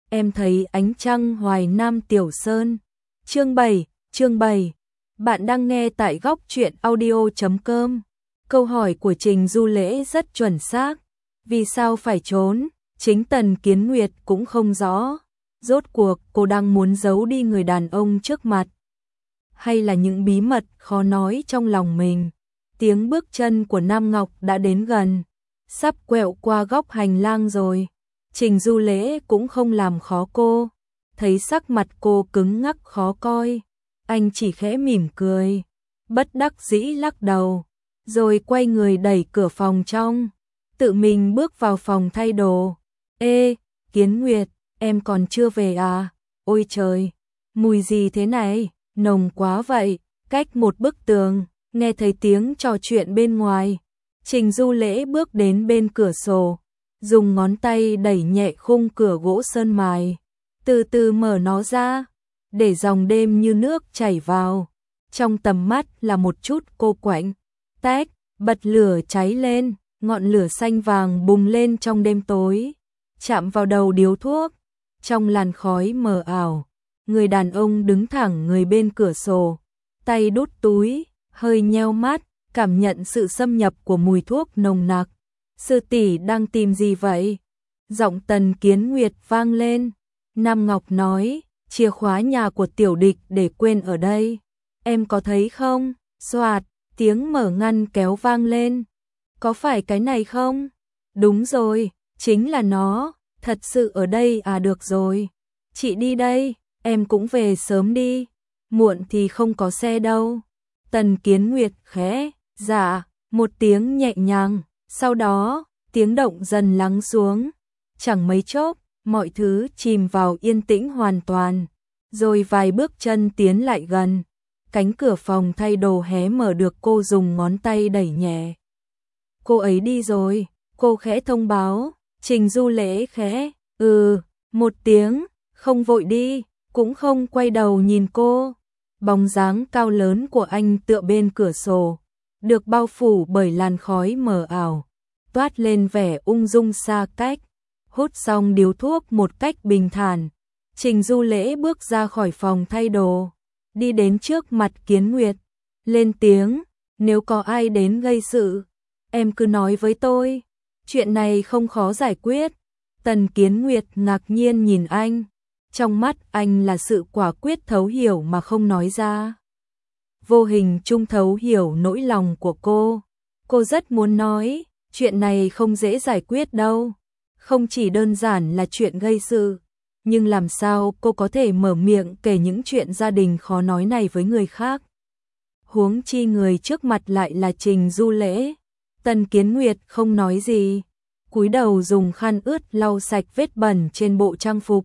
em thấy ánh trăng Hoài Nam Tiểu Sơn. Chương 7. Bạn đang nghe tại góc truyện audio.com. Câu hỏi của Trình Du Lễ rất chuẩn xác. Vì sao phải trốn? Chính Tần Kiến Nguyệt cũng không rõ. Rốt cuộc cô đang muốn giấu đi người đàn ông trước mặt, hay là những bí mật khó nói trong lòng mình? Tiếng bước chân của Nam Ngọc đã đến gần, sắp quẹo qua góc hành lang rồi. Trình Du Lễ cũng không làm khó cô, thấy sắc mặt cô cứng ngắc khó coi, anh chỉ khẽ mỉm cười, bất đắc dĩ lắc đầu, rồi quay người đẩy cửa phòng trong, tự mình bước vào phòng thay đồ. Ê, Kiến Nguyệt, em còn chưa về à? Ôi trời, mùi gì thế này, nồng quá vậy. Cách một bức tường, nghe thấy tiếng trò chuyện bên ngoài. Trình Du Lễ bước đến bên cửa sổ, dùng ngón tay đẩy nhẹ khung cửa gỗ sơn mài, từ từ mở nó ra, để dòng đêm như nước chảy vào. Trong tầm mắt là một chút cô quạnh, tách, bật lửa cháy lên, ngọn lửa xanh vàng bùng lên trong đêm tối, chạm vào đầu điếu thuốc. Trong làn khói mờ ảo, người đàn ông đứng thẳng người bên cửa sổ, tay đút túi, hơi nheo mắt, cảm nhận sự xâm nhập của mùi thuốc nồng nặc. Sư tỷ đang tìm gì vậy? Giọng Tần Kiến Nguyệt vang lên. Nam Ngọc nói, chìa khóa nhà của tiểu địch để quên ở đây. Em có thấy không? Xoạt, tiếng mở ngăn kéo vang lên. Có phải cái này không? Đúng rồi, chính là nó. Thật sự ở đây à? Được rồi, chị đi đây, em cũng về sớm đi, muộn thì không có xe đâu. Tần Kiến Nguyệt khẽ, dạ, một tiếng nhẹ nhàng, sau đó, tiếng động dần lắng xuống, chẳng mấy chốc, mọi thứ chìm vào yên tĩnh hoàn toàn, rồi vài bước chân tiến lại gần, cánh cửa phòng thay đồ hé mở được cô dùng ngón tay đẩy nhẹ. Cô ấy đi rồi, cô khẽ thông báo. Trình Du Lễ khẽ, một tiếng, không vội đi, cũng không quay đầu nhìn cô. Bóng dáng cao lớn của anh tựa bên cửa sổ, được bao phủ bởi làn khói mờ ảo, toát lên vẻ ung dung xa cách. Hút xong điếu thuốc một cách bình thản, Trình Du Lễ bước ra khỏi phòng thay đồ, đi đến trước mặt Kiến Nguyệt, lên tiếng, nếu có ai đến gây sự, em cứ nói với tôi. Chuyện này không khó giải quyết. Tần Kiến Nguyệt ngạc nhiên nhìn anh, trong mắt anh là sự quả quyết thấu hiểu mà không nói ra. Vô hình chung thấu hiểu nỗi lòng của cô. Cô rất muốn nói, chuyện này không dễ giải quyết đâu. Không chỉ đơn giản là chuyện gây sự, nhưng làm sao cô có thể mở miệng kể những chuyện gia đình khó nói này với người khác. Huống chi người trước mặt lại là Trình Du Lễ. Tần Kiến Nguyệt không nói gì, cúi đầu dùng khăn ướt lau sạch vết bẩn trên bộ trang phục.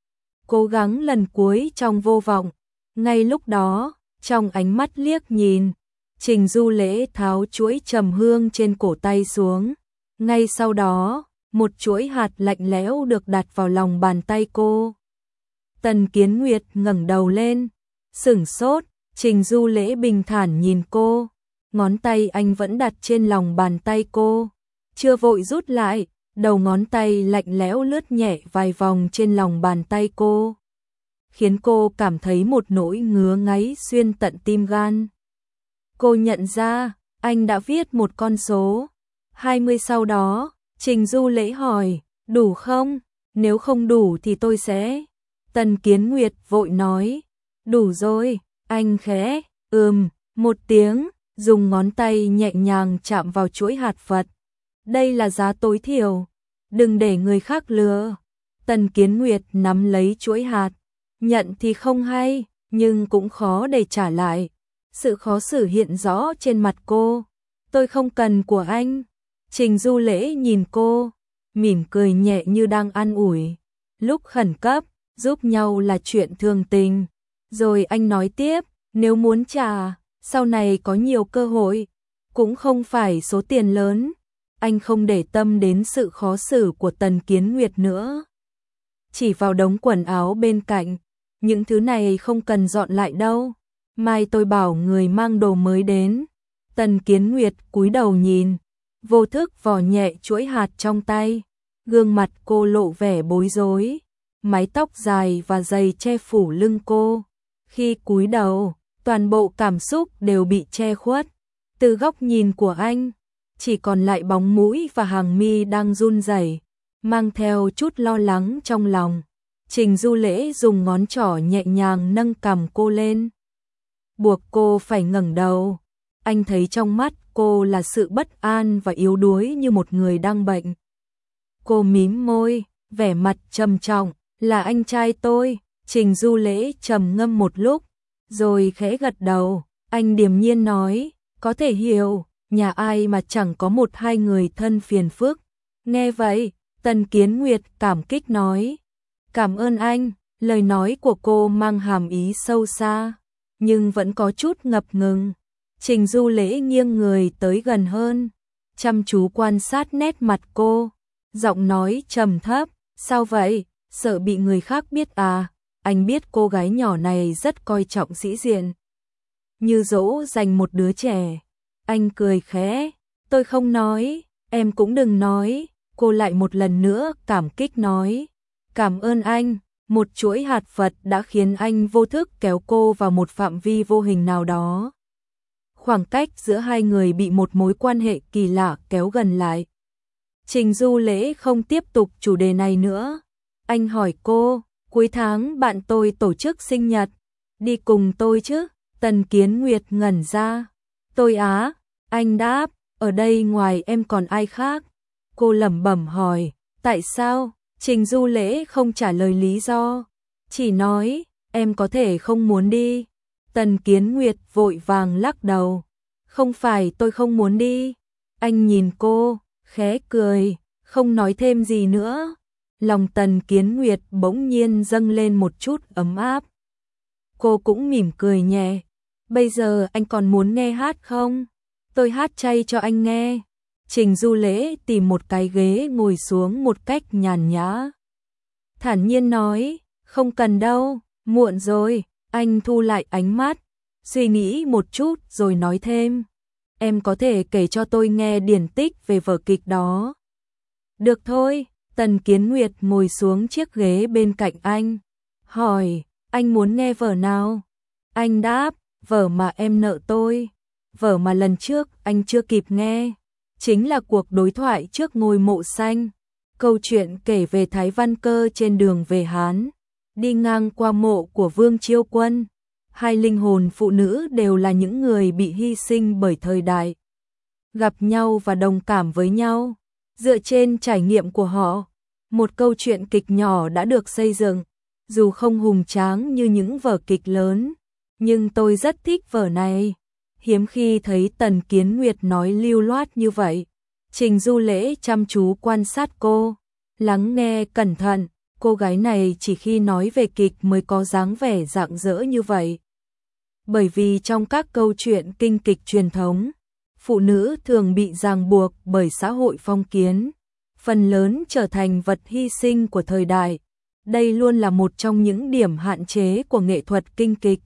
Cố gắng lần cuối trong vô vọng. Ngay lúc đó, trong ánh mắt liếc nhìn, Trình Du Lễ tháo chuỗi trầm hương trên cổ tay xuống. Ngay sau đó, một chuỗi hạt lạnh lẽo được đặt vào lòng bàn tay cô. Tần Kiến Nguyệt ngẩng đầu lên, sửng sốt, Trình Du Lễ bình thản nhìn cô. Ngón tay anh vẫn đặt trên lòng bàn tay cô, chưa vội rút lại, đầu ngón tay lạnh lẽo lướt nhẹ vài vòng trên lòng bàn tay cô, khiến cô cảm thấy một nỗi ngứa ngáy xuyên tận tim gan. Cô nhận ra, anh đã viết một con số 20 sau đó. Trình Du Lễ hỏi, đủ không? Nếu không đủ thì tôi sẽ. Tần Kiến Nguyệt vội nói, đủ rồi. Anh khẽ, một tiếng, dùng ngón tay nhẹ nhàng chạm vào chuỗi hạt Phật. Đây là giá tối thiểu, đừng để người khác lừa. Tần Kiến Nguyệt nắm lấy chuỗi hạt, nhận thì không hay, nhưng cũng khó để trả lại. Sự khó xử hiện rõ trên mặt cô. Tôi không cần của anh. Trình Du Lễ nhìn cô, mỉm cười nhẹ như đang an ủi. Lúc khẩn cấp, giúp nhau là chuyện thường tình. Rồi anh nói tiếp, nếu muốn trả, sau này có nhiều cơ hội, cũng không phải số tiền lớn. Anh không để tâm đến sự khó xử của Tần Kiến Nguyệt nữa. Chỉ vào đống quần áo bên cạnh, những thứ này không cần dọn lại đâu. Mai tôi bảo người mang đồ mới đến. Tần Kiến Nguyệt cúi đầu nhìn, vô thức vò nhẹ chuỗi hạt trong tay, gương mặt cô lộ vẻ bối rối. mái tóc dài và giày che phủ lưng cô. Khi cúi đầu, toàn bộ cảm xúc đều bị che khuất. Từ góc nhìn của anh, chỉ còn lại bóng mũi và hàng mi đang run rẩy, mang theo chút lo lắng trong lòng. Trình Du Lễ dùng ngón trỏ nhẹ nhàng nâng cằm cô lên, buộc cô phải ngẩng đầu. Anh thấy trong mắt cô là sự bất an và yếu đuối như một người đang bệnh. Cô mím môi, vẻ mặt trầm trọng, là anh trai tôi. Trình Du Lễ trầm ngâm một lúc, rồi khẽ gật đầu. Anh điềm nhiên nói, có thể hiểu, nhà ai mà chẳng có một hai người thân phiền phức. Nghe vậy, Tần Kiến Nguyệt cảm kích nói, cảm ơn anh. Lời nói của cô mang hàm ý sâu xa, nhưng vẫn có chút ngập ngừng. Trình Du Lễ nghiêng người tới gần hơn, chăm chú quan sát nét mặt cô, giọng nói trầm thấp, sao vậy, sợ bị người khác biết à? Anh biết cô gái nhỏ này rất coi trọng sĩ diện, như dỗ dành một đứa trẻ. Anh cười khẽ, tôi không nói, em cũng đừng nói. Cô lại một lần nữa cảm kích nói, cảm ơn anh. Một chuỗi hạt Phật đã khiến anh vô thức kéo cô vào một phạm vi vô hình nào đó. Khoảng cách giữa hai người bị một mối quan hệ kỳ lạ kéo gần lại. Trình Du Lễ không tiếp tục chủ đề này nữa. Anh hỏi cô, cuối tháng bạn tôi tổ chức sinh nhật, đi cùng tôi chứ? Tần Kiến Nguyệt ngẩn ra. Tôi á? Anh đáp, ở đây ngoài em còn ai khác? Cô lẩm bẩm hỏi, tại sao? Trình Du Lễ không trả lời lý do, chỉ nói, em có thể không muốn đi. Tần Kiến Nguyệt vội vàng lắc đầu, không phải tôi không muốn đi. Anh nhìn cô, khẽ cười, không nói thêm gì nữa. Lòng Tần Kiến Nguyệt bỗng nhiên dâng lên một chút ấm áp. Cô cũng mỉm cười nhẹ, bây giờ anh còn muốn nghe hát không? Tôi hát chay cho anh nghe. Trình Du Lễ tìm một cái ghế ngồi xuống một cách nhàn nhã, thản nhiên nói, không cần đâu, muộn rồi. Anh thu lại ánh mắt, suy nghĩ một chút rồi nói thêm, em có thể kể cho tôi nghe điển tích về vở kịch đó. Được thôi. Tần Kiến Nguyệt ngồi xuống chiếc ghế bên cạnh anh, hỏi, anh muốn nghe vở nào? Anh đáp, vở mà em nợ tôi, vở mà lần trước anh chưa kịp nghe. Chính là cuộc đối thoại trước ngôi mộ xanh. Câu chuyện kể về Thái Văn Cơ trên đường về Hán, đi ngang qua mộ của Vương Chiêu Quân. Hai linh hồn phụ nữ đều là những người bị hy sinh bởi thời đại, gặp nhau và đồng cảm với nhau. Dựa trên trải nghiệm của họ, một câu chuyện kịch nhỏ đã được xây dựng. Dù không hùng tráng như những vở kịch lớn, nhưng tôi rất thích vở này. Hiếm khi thấy Tần Kiến Nguyệt nói lưu loát như vậy. Trình Du Lễ chăm chú quan sát cô, lắng nghe cẩn thận. Cô gái này chỉ khi nói về kịch mới có dáng vẻ rạng rỡ như vậy. Bởi vì trong các câu chuyện kinh kịch truyền thống, phụ nữ thường bị ràng buộc bởi xã hội phong kiến, phần lớn trở thành vật hy sinh của thời đại. Đây luôn là một trong những điểm hạn chế của nghệ thuật kinh kịch.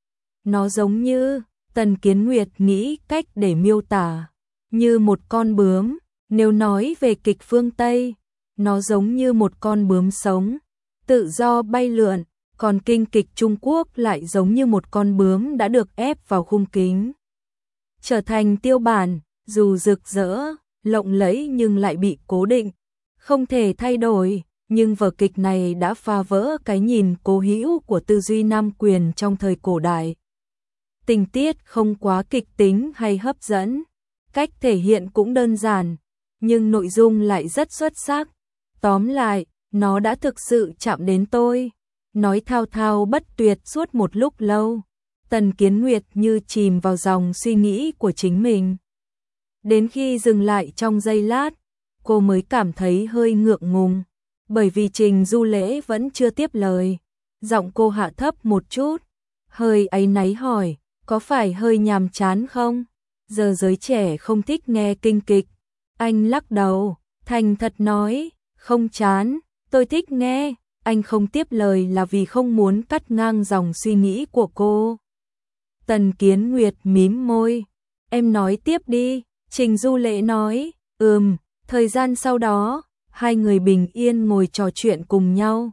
Nó giống như, Tần Kiến Nguyệt nghĩ cách để miêu tả, như một con bướm. Nếu nói về kịch phương Tây, nó giống như một con bướm sống, tự do bay lượn, còn kinh kịch Trung Quốc lại giống như một con bướm đã được ép vào khung kính, trở thành tiêu bản, dù rực rỡ, lộng lẫy nhưng lại bị cố định, không thể thay đổi. Nhưng vở kịch này đã phá vỡ cái nhìn cố hữu của tư duy nam quyền trong thời cổ đại. Tình tiết không quá kịch tính hay hấp dẫn, cách thể hiện cũng đơn giản, nhưng nội dung lại rất xuất sắc. Tóm lại, nó đã thực sự chạm đến tôi. Nói thao thao bất tuyệt suốt một lúc lâu, Tần Kiến Nguyệt như chìm vào dòng suy nghĩ của chính mình. Đến khi dừng lại trong giây lát, cô mới cảm thấy hơi ngượng ngùng, bởi vì Trình Du Lễ vẫn chưa tiếp lời. Giọng cô hạ thấp một chút, hơi áy náy hỏi, có phải hơi nhàm chán không? Giờ giới trẻ không thích nghe kinh kịch. Anh lắc đầu, thành thật nói, không chán, tôi thích nghe. Anh không tiếp lời là vì không muốn cắt ngang dòng suy nghĩ của cô. Tần Kiến Nguyệt mím môi, em nói tiếp đi. Trình Du Lễ nói, thời gian sau đó, hai người bình yên ngồi trò chuyện cùng nhau.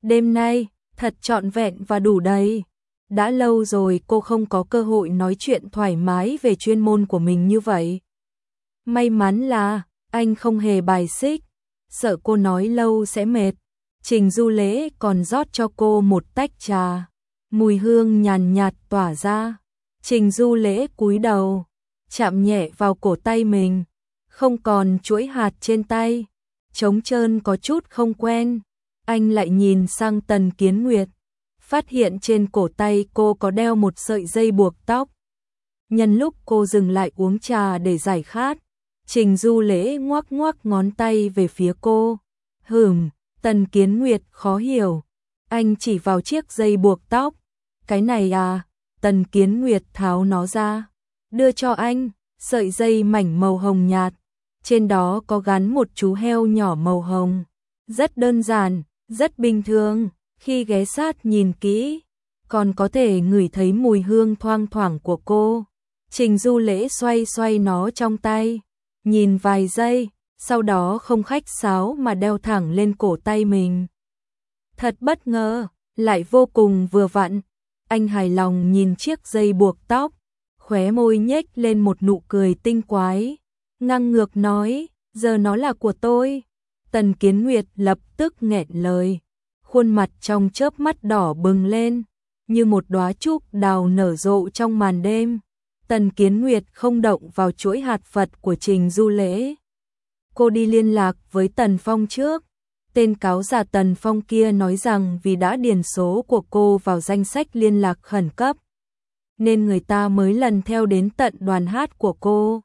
Đêm nay, thật trọn vẹn và đủ đầy. Đã lâu rồi cô không có cơ hội nói chuyện thoải mái về chuyên môn của mình như vậy. May mắn là, anh không hề bài xích, sợ cô nói lâu sẽ mệt. Trình Du Lễ còn rót cho cô một tách trà, mùi hương nhàn nhạt tỏa ra. Trình Du Lễ cúi đầu, chạm nhẹ vào cổ tay mình, không còn chuỗi hạt trên tay, trống trơn có chút không quen. Anh lại nhìn sang Tần Kiến Nguyệt, phát hiện trên cổ tay cô có đeo một sợi dây buộc tóc. Nhân lúc cô dừng lại uống trà để giải khát, Trình Du Lễ ngoắc ngoắc ngón tay về phía cô. Tần Kiến Nguyệt khó hiểu. Anh chỉ vào chiếc dây buộc tóc. Cái này à? Tần Kiến Nguyệt tháo nó ra, đưa cho anh, sợi dây mảnh màu hồng nhạt. Trên đó có gắn một chú heo nhỏ màu hồng. Rất đơn giản, rất bình thường. Khi ghé sát nhìn kỹ, còn có thể ngửi thấy mùi hương thoang thoảng của cô. Trình Du Lễ xoay xoay nó trong tay, nhìn vài giây, sau đó không khách sáo mà đeo thẳng lên cổ tay mình. Thật bất ngờ, lại vô cùng vừa vặn. Anh hài lòng nhìn chiếc dây buộc tóc, khóe môi nhếch lên một nụ cười tinh quái, ngang ngược nói, giờ nó là của tôi. Tần Kiến Nguyệt lập tức nghẹn lời, khuôn mặt trong chớp mắt đỏ bừng lên, như một đóa trúc đào nở rộ trong màn đêm. Tần Kiến Nguyệt không động vào chuỗi hạt Phật của Trình Du Lễ. Cô đi liên lạc với Tần Phong trước. Tên cáo già Tần Phong kia nói rằng vì đã điền số của cô vào danh sách liên lạc khẩn cấp, nên người ta mới lần theo đến tận đoàn hát của cô.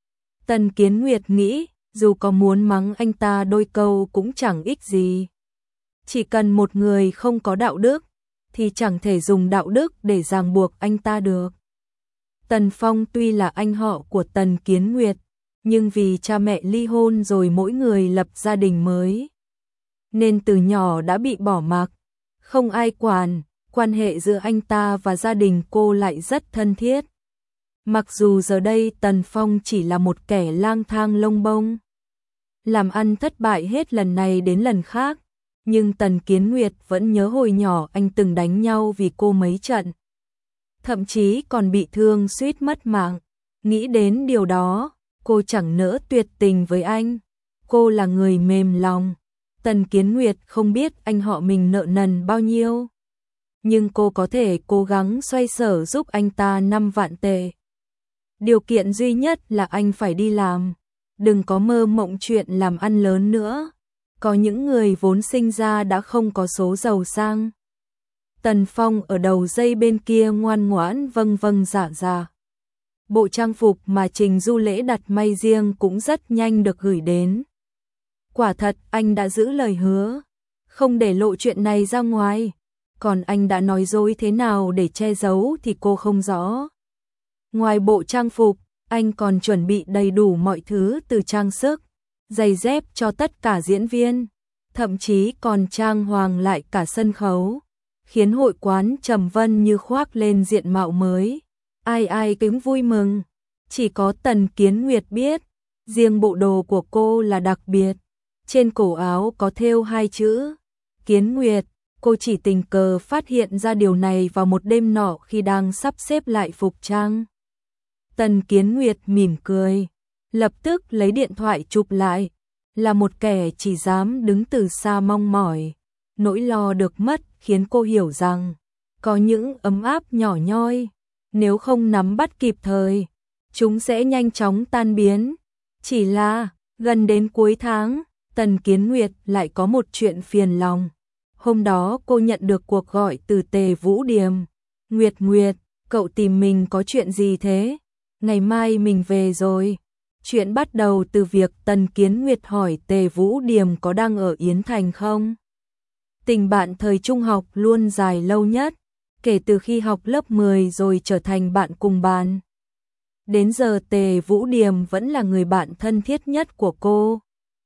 Tần Kiến Nguyệt nghĩ, dù có muốn mắng anh ta đôi câu cũng chẳng ích gì. Chỉ cần một người không có đạo đức, thì chẳng thể dùng đạo đức để ràng buộc anh ta được. Tần Phong tuy là anh họ của Tần Kiến Nguyệt, nhưng vì cha mẹ ly hôn rồi mỗi người lập gia đình mới, nên từ nhỏ đã bị bỏ mặc, không ai quản. Quan hệ giữa anh ta và gia đình cô lại rất thân thiết. Mặc dù giờ đây Tần Phong chỉ là một kẻ lang thang lông bông, làm ăn thất bại hết lần này đến lần khác, nhưng Tần Kiến Nguyệt vẫn nhớ hồi nhỏ anh từng đánh nhau vì cô mấy trận, thậm chí còn bị thương suýt mất mạng. Nghĩ đến điều đó, cô chẳng nỡ tuyệt tình với anh. Cô là người mềm lòng. Tần Kiến Nguyệt không biết anh họ mình nợ nần bao nhiêu, nhưng cô có thể cố gắng xoay sở giúp anh ta 5 vạn tệ. Điều kiện duy nhất là anh phải đi làm, đừng có mơ mộng chuyện làm ăn lớn nữa. Có những người vốn sinh ra đã không có số giàu sang. Tần Phong ở đầu dây bên kia ngoan ngoãn vâng vâng dạ dạ. Bộ trang phục mà Trình Du Lễ đặt may riêng cũng rất nhanh được gửi đến. Quả thật anh đã giữ lời hứa, không để lộ chuyện này ra ngoài. Còn anh đã nói dối thế nào để che giấu thì cô không rõ. Ngoài bộ trang phục, anh còn chuẩn bị đầy đủ mọi thứ từ trang sức, giày dép cho tất cả diễn viên, thậm chí còn trang hoàng lại cả sân khấu, khiến hội quán Trầm Vân như khoác lên diện mạo mới. Ai ai cũng vui mừng, chỉ có Tần Kiến Nguyệt biết, riêng bộ đồ của cô là đặc biệt. Trên cổ áo có thêu 2 chữ Kiến Nguyệt. Cô chỉ tình cờ phát hiện ra điều này vào một đêm nọ khi đang sắp xếp lại phục trang. Tần Kiến Nguyệt mỉm cười, lập tức lấy điện thoại chụp lại. Là một kẻ chỉ dám đứng từ xa mong mỏi, nỗi lo được mất khiến cô hiểu rằng có những ấm áp nhỏ nhoi, nếu không nắm bắt kịp thời, chúng sẽ nhanh chóng tan biến. Chỉ là gần đến cuối tháng, Tần Kiến Nguyệt lại có một chuyện phiền lòng. Hôm đó cô nhận được cuộc gọi từ Tề Vũ Điềm. Nguyệt Nguyệt, cậu tìm mình có chuyện gì thế? Ngày mai mình về rồi. Chuyện bắt đầu từ việc Tần Kiến Nguyệt hỏi Tề Vũ Điềm có đang ở Yến Thành không? Tình bạn thời trung học luôn dài lâu nhất, kể từ khi học lớp 10 rồi trở thành bạn cùng bàn. Đến giờ Tề Vũ Điềm vẫn là người bạn thân thiết nhất của cô.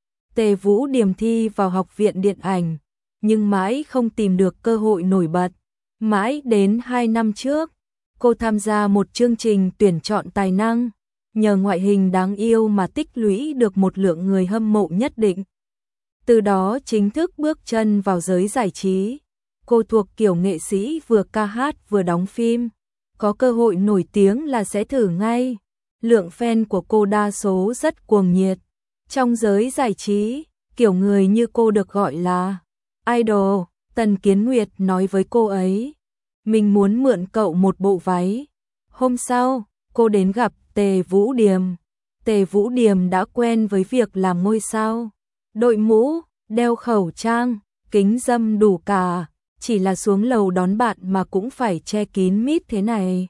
Tề Vũ Điềm thi vào học viện điện ảnh, nhưng mãi không tìm được cơ hội nổi bật. Mãi đến 2 năm trước, cô tham gia một chương trình tuyển chọn tài năng, nhờ ngoại hình đáng yêu mà tích lũy được một lượng người hâm mộ nhất định. Từ đó chính thức bước chân vào giới giải trí. Cô thuộc kiểu nghệ sĩ vừa ca hát vừa đóng phim. Có cơ hội nổi tiếng là sẽ thử ngay. Lượng fan của cô đa số rất cuồng nhiệt. Trong giới giải trí, kiểu người như cô được gọi là idol. Tần Kiến Nguyệt nói với cô ấy, mình muốn mượn cậu một bộ váy. Hôm sau, cô đến gặp Tề Vũ Điềm. Tề Vũ Điềm đã quen với việc làm ngôi sao. Đội mũ, đeo khẩu trang, kính râm đủ cả. Chỉ là xuống lầu đón bạn mà cũng phải che kín mít thế này.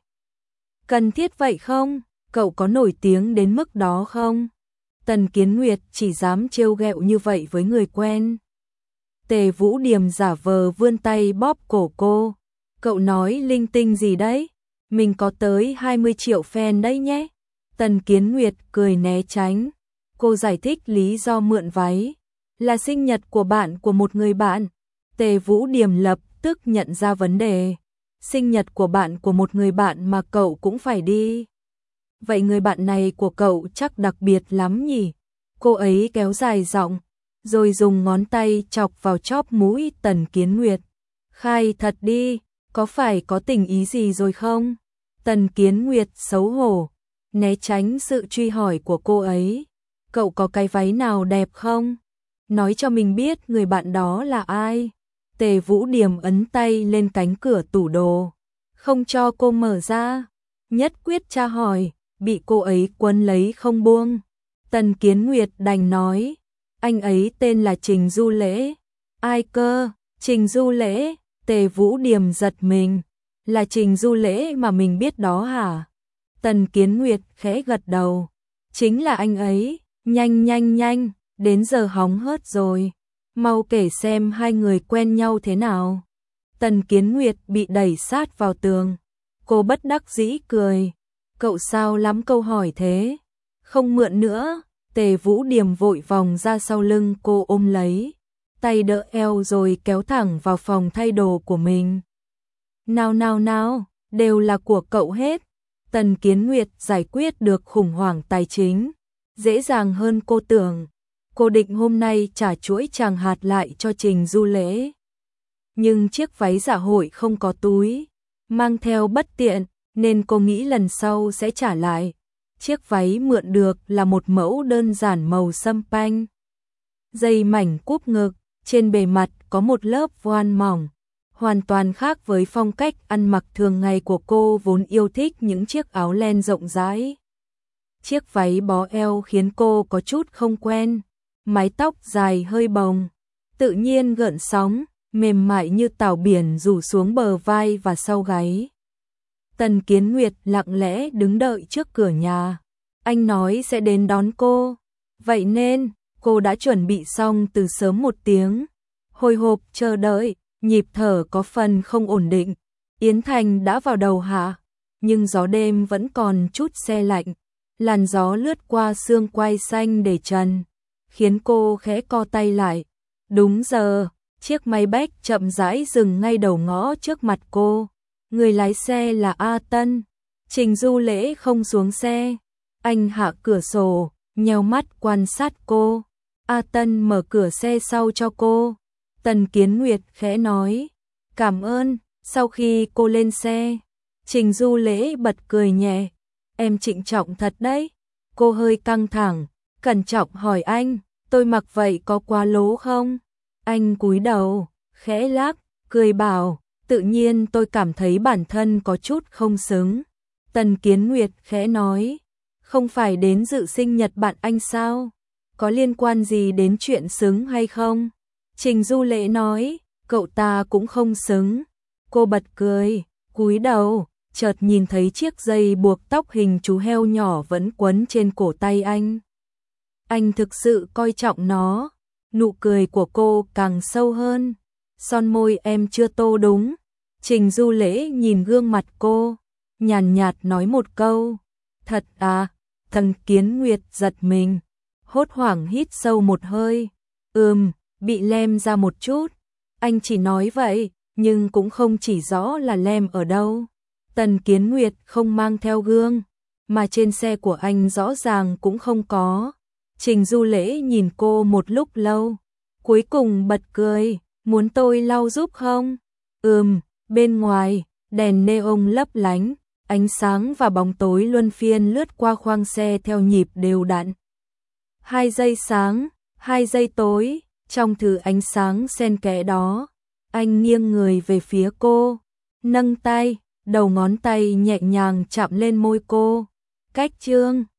Cần thiết vậy không? Cậu có nổi tiếng đến mức đó không? Tần Kiến Nguyệt chỉ dám trêu ghẹo như vậy với người quen. Tề Vũ Điềm giả vờ vươn tay bóp cổ cô. Cậu nói linh tinh gì đấy? Mình có tới 20 triệu fan đấy nhé. Tần Kiến Nguyệt cười né tránh. Cô giải thích lý do mượn váy là sinh nhật của bạn của một người bạn. Tề Vũ Điềm lập tức nhận ra vấn đề. Sinh nhật của bạn của một người bạn mà cậu cũng phải đi. Vậy người bạn này của cậu chắc đặc biệt lắm nhỉ? Cô ấy kéo dài giọng, rồi dùng ngón tay chọc vào chóp mũi Tần Kiến Nguyệt. Khai thật đi, có phải có tình ý gì rồi không? Tần Kiến Nguyệt xấu hổ, né tránh sự truy hỏi của cô ấy. Cậu có cái váy nào đẹp không? Nói cho mình biết người bạn đó là ai? Tề Vũ Điềm ấn tay lên cánh cửa tủ đồ, không cho cô mở ra. Nhất quyết tra hỏi, bị cô ấy quấn lấy không buông. Tần Kiến Nguyệt đành nói, anh ấy tên là Trình Du Lễ. Ai cơ? Trình Du Lễ? Tề Vũ Điềm giật mình. Là Trình Du Lễ mà mình biết đó hả? Tần Kiến Nguyệt khẽ gật đầu. Chính là anh ấy. Nhanh nhanh nhanh, đến giờ hóng hớt rồi. Mau kể xem hai người quen nhau thế nào. Tần Kiến Nguyệt bị đẩy sát vào tường. Cô bất đắc dĩ cười. Cậu sao lắm câu hỏi thế? Không mượn nữa. Tề Vũ Điềm vội vòng ra sau lưng cô ôm lấy. Tay đỡ eo rồi kéo thẳng vào phòng thay đồ của mình. Nào nào nào, đều là của cậu hết. Tần Kiến Nguyệt giải quyết được khủng hoảng tài chính dễ dàng hơn cô tưởng. Cô định hôm nay trả chuỗi chàng hạt lại cho Trình Du Lễ. Nhưng chiếc váy dạ hội không có túi, mang theo bất tiện, nên cô nghĩ lần sau sẽ trả lại. Chiếc váy mượn được là một mẫu đơn giản màu sâm panh. Dây mảnh cúp ngực, trên bề mặt có một lớp voan mỏng, hoàn toàn khác với phong cách ăn mặc thường ngày của cô vốn yêu thích những chiếc áo len rộng rãi. Chiếc váy bó eo khiến cô có chút không quen, mái tóc dài hơi bồng, tự nhiên gợn sóng, mềm mại như tảo biển rủ xuống bờ vai và sau gáy. Tần Kiến Nguyệt lặng lẽ đứng đợi trước cửa nhà. Anh nói sẽ đến đón cô, vậy nên cô đã chuẩn bị xong từ sớm một tiếng. Hồi hộp chờ đợi, nhịp thở có phần không ổn định. Yến Thành đã vào đầu hạ, nhưng gió đêm vẫn còn chút se lạnh. Làn gió lướt qua xương quai xanh để trần, khiến cô khẽ co tay lại. Đúng giờ, chiếc máy bách chậm rãi dừng ngay đầu ngõ trước mặt cô. Người lái xe là A Tân. Trình Du Lễ không xuống xe. Anh hạ cửa sổ, nheo mắt quan sát cô. A Tân mở cửa xe sau cho cô. Tần Kiến Nguyệt khẽ nói, cảm ơn. Sau khi cô lên xe, Trình Du Lễ bật cười nhẹ. Em trịnh trọng thật đấy. Cô hơi căng thẳng, cẩn trọng hỏi anh, tôi mặc vậy có quá lố không? Anh cúi đầu, khẽ lắc, cười bảo, tự nhiên tôi cảm thấy bản thân có chút không xứng. Tần Kiến Nguyệt khẽ nói, không phải đến dự sinh nhật bạn anh sao? Có liên quan gì đến chuyện xứng hay không? Trình Du Lễ nói, cậu ta cũng không xứng. Cô bật cười, cúi đầu, chợt nhìn thấy chiếc dây buộc tóc hình chú heo nhỏ vẫn quấn trên cổ tay anh. Anh thực sự coi trọng nó. Nụ cười của cô càng sâu hơn. Son môi em chưa tô đúng. Trình Du Lễ nhìn gương mặt cô, nhàn nhạt nói một câu. Thật à? Tần Kiến Nguyệt giật mình, hốt hoảng hít sâu một hơi. Bị lem ra một chút. Anh chỉ nói vậy, nhưng cũng không chỉ rõ là lem ở đâu. Tần Kiến Nguyệt không mang theo gương, mà trên xe của anh rõ ràng cũng không có. Trình Du Lễ nhìn cô một lúc lâu, cuối cùng bật cười, muốn tôi lau giúp không? Bên ngoài, đèn neon lấp lánh, ánh sáng và bóng tối luân phiên lướt qua khoang xe theo nhịp đều đặn. 2 giây sáng, 2 giây tối, trong thứ ánh sáng xen kẽ đó, anh nghiêng người về phía cô, nâng tay, đầu ngón tay nhẹ nhàng chạm lên môi cô. Cách chương